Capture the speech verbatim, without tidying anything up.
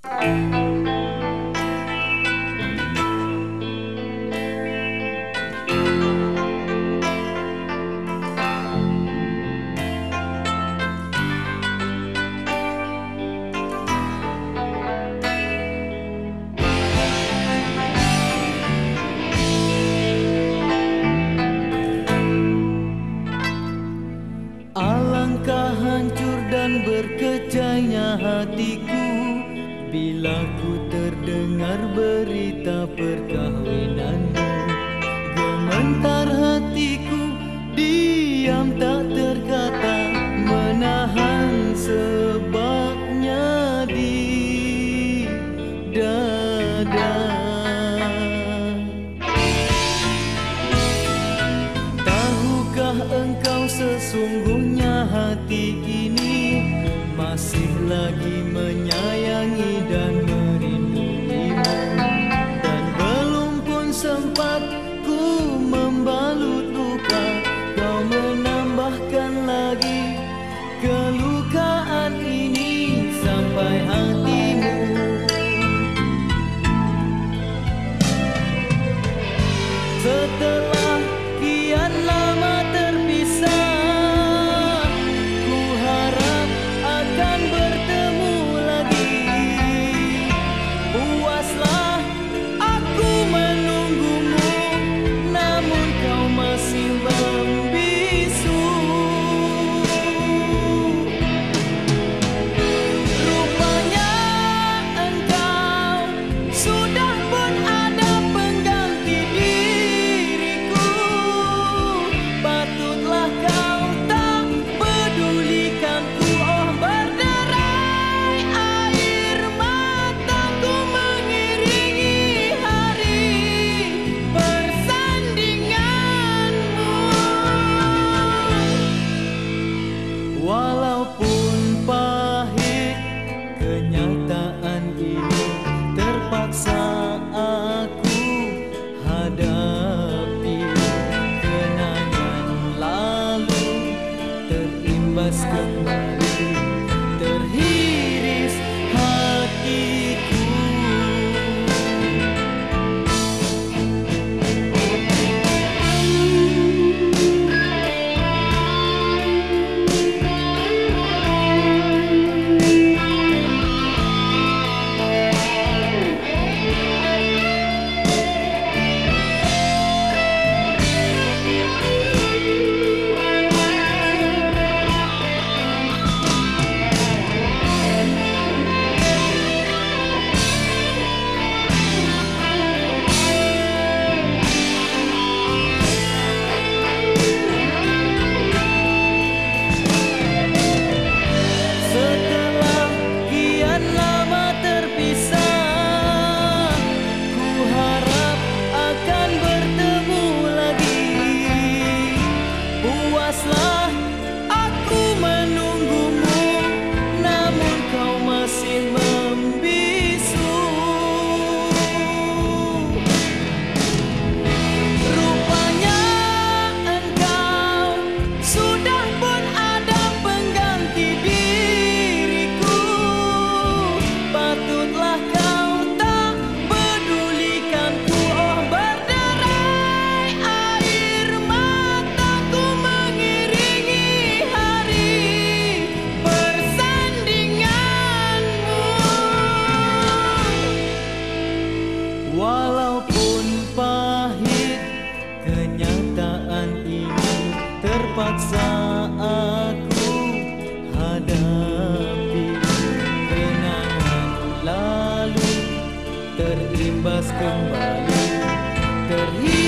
Alangkah hancur dan berkecainya hatiku bila ku terdengar berita perkahwinanmu. Gemetar hatiku, diam tak terkata, menahan sebabnya di dada. Tahukah engkau sesungguhnya hati ini masih lagi menyayangi dan merinduimu, dan belum pun sempat ku membalut luka, kau menambahkan lagi kelukaan ini sampai hatimu. Setelah kian lama terpisah, ku harap akan bertemu lagi. Puaslah aku menunggumu, namun kau masih membisu. Rupanya engkau sudah pun ada pengganti diriku. Patutlah kau tak pedulikanku. Oh, berderai air mataku mengiringi hari persandinganmu. Walaupun pahit kenyataan ini, terpaksa aku hadapi. Kenangan lalu terimbas kembali, terhiris hatiku. Setelah kian lama terpisah, ku harap akan bertemu lagi. Puaslah aku menunggumu, namun kau masih membisu. Rupanya engkau sudah pun ada pengganti diriku. Patutlah kau tak pedulikanku. Oh, berderai air mataku mengiringi hari persandinganmu. Walaupun pahit kenyataan ini, terpaksa aku hadapi. Kenangan lalu terimbas kembali, terhiris